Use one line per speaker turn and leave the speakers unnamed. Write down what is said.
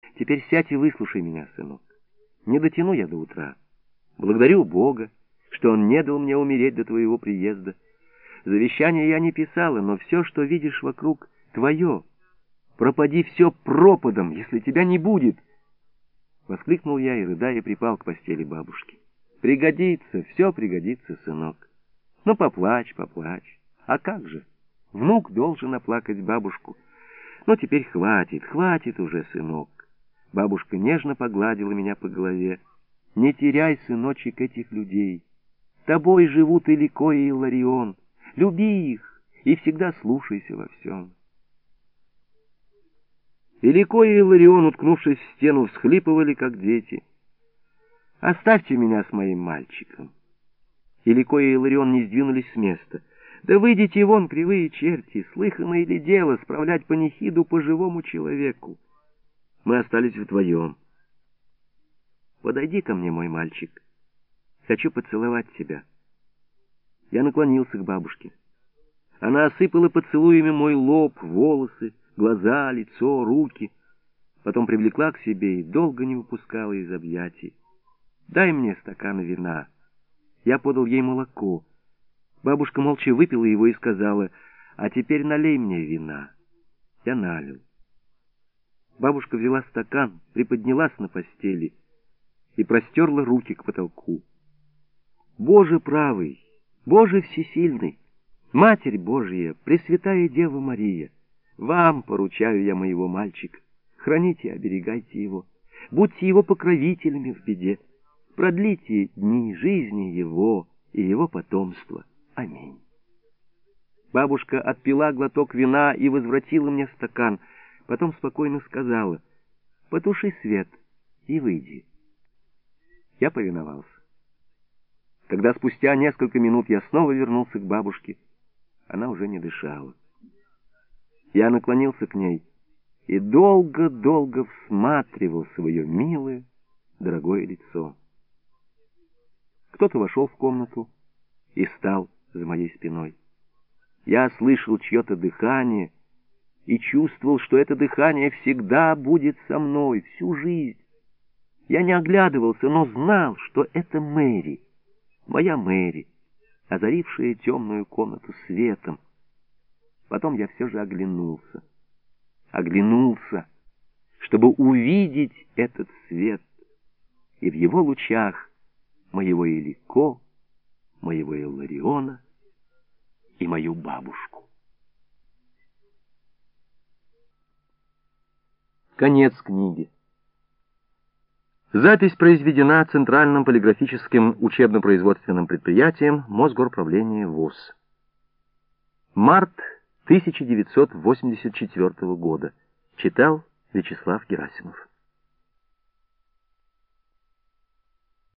Теперь сядь и выслушай меня, сынок. Не дотяну я до утра. Благодарю Бога, что Он не дал мне умереть до твоего приезда. Завещание я не писала, но все, что видишь вокруг, твое. Пропади все пропадом, если тебя не будет. Воскликнул я и, рыдая, припал к постели бабушки. Пригодится, все пригодится, сынок. Ну, поплачь, поплачь. А как же? Внук должен оплакать бабушку. Ну, теперь хватит, хватит уже, сынок. Бабушка нежно погладила меня по голове. Не теряй, сыночек, этих людей. Тобой живут Илико и Илларион. Люби их и всегда слушайся во всем. Илико и Илларион, уткнувшись в стену, всхлипывали, как дети. «Оставьте меня с моим мальчиком». Илико и Илларион не сдвинулись с места. «Да выйдите вон, кривые черти, слыхано ли дело справлять панихиду по живому человеку?» Мы остались вдвоем. «Подойди ко мне, мой мальчик. Хочу поцеловать тебя». Я наклонился к бабушке. Она осыпала поцелуями мой лоб, волосы, глаза, лицо, руки. Потом привлекла к себе и долго не выпускала из объятий. «Дай мне стакан вина». Я подал ей молоко. Бабушка молча выпила его и сказала: «А теперь налей мне вина». Я налил. Бабушка взяла стакан, приподнялась на постели и простерла руки к потолку. «Боже правый, Боже всесильный, Матерь Божья, Пресвятая Дева Мария, вам поручаю я моего мальчика. Храните и оберегайте его, будьте его покровителями в беде, продлите дни жизни его и его потомства. Аминь». Бабушка отпила глоток вина и возвратила мне стакан. Потом спокойно сказала: «Потуши свет и выйди». Я повиновался. Когда спустя несколько минут я снова вернулся к бабушке, она уже не дышала. Я наклонился к ней и долго-долго всматривался в ее милое, дорогое лицо. Кто-то вошел в комнату и стал за моей спиной. Я слышал чье-то дыхание и чувствовал, что это дыхание всегда будет со мной всю жизнь. Я не оглядывался, но знал, что это Мэри, моя Мэри, озарившая темную комнату светом. Потом я все же оглянулся, чтобы увидеть этот свет, и в его лучах моего Илико, моего Иллариона и мою бабушку. Конец книги. Запись произведена Центральным полиграфическим учебно-производственным предприятием Мосгорправления ВОС. Март 1984 года. Читал Вячеслав Герасимов.